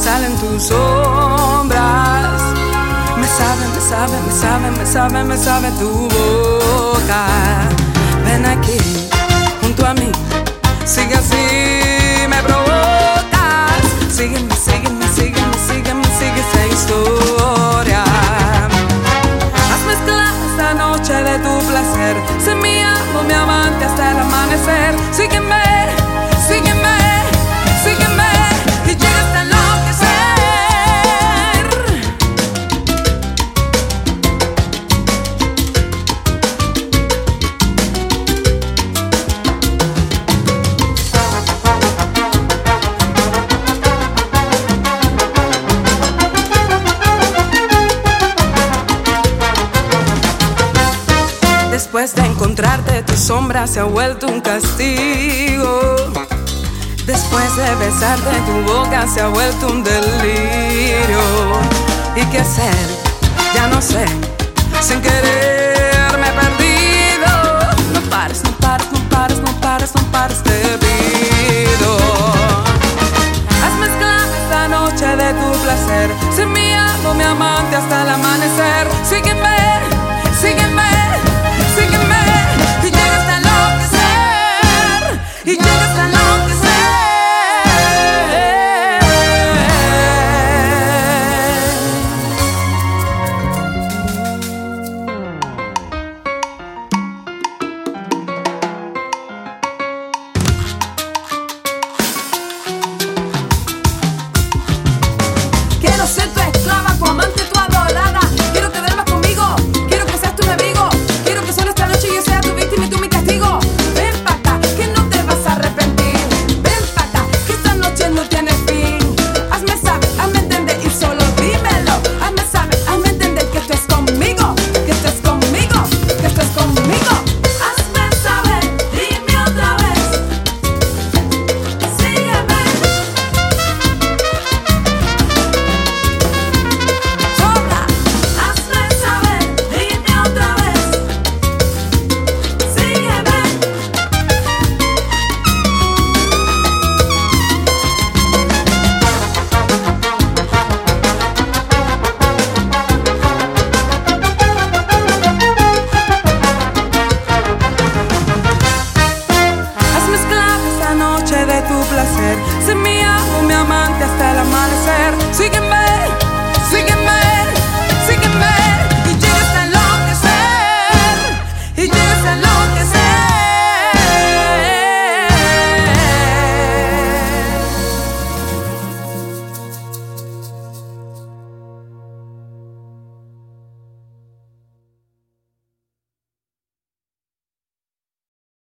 salen tus sombras. Me sabe, me sabe, me sabe, me sabe, me sabe tu boca. Ven aquí, junto a mí, sigue así, me provocas. Sígueme, sígueme, sígueme, sígueme, sigue esa historia. Has mezclado esta noche de tu placer. Sé mi amo, mi amante hasta el amanecer. Sígueme, sígueme, sígueme y llega hasta enloquecer. Después de encontrarte, tu sombra se ha vuelto un castigo. Después de besarte, tu boca se ha vuelto un delirio. ¿Y qué hacer? Ya no sé. Sin querer me he perdido. No pares, no pares, no pares, no pares, no pares, te pido. Has mezclado esta noche de tu placer. Sé mi amo, mi amante hasta el amanecer. Sígueme, sígueme, sígueme y llega hasta enloquecer. Y llega hasta enloquecer. Quiero ser tu esclava, tu amante, tu adorada. Quiero que duermas conmigo, quiero que seas tu abrigo. Quiero que solo esta noche yo sea tu víctima y tú mi castigo. Ven pa' acá, que no te vas a arrepentir. Ven pa' acá, que esta noche no tiene fin. Hazme saber, hazme entender y solo dímelo. Hazme saber, hazme entender que estés conmigo, que estés conmigo, que estés conmigo. Hazme saber, dime otra vez. Sígueme. Sobra. Hazme saber, dime otra vez. Sígueme. Has mezclado esta noche de tu placer. Sé mi amo, mi amante hasta el amanecer. Sígueme, sígueme, sígueme y llega hasta enloquecer. Y llega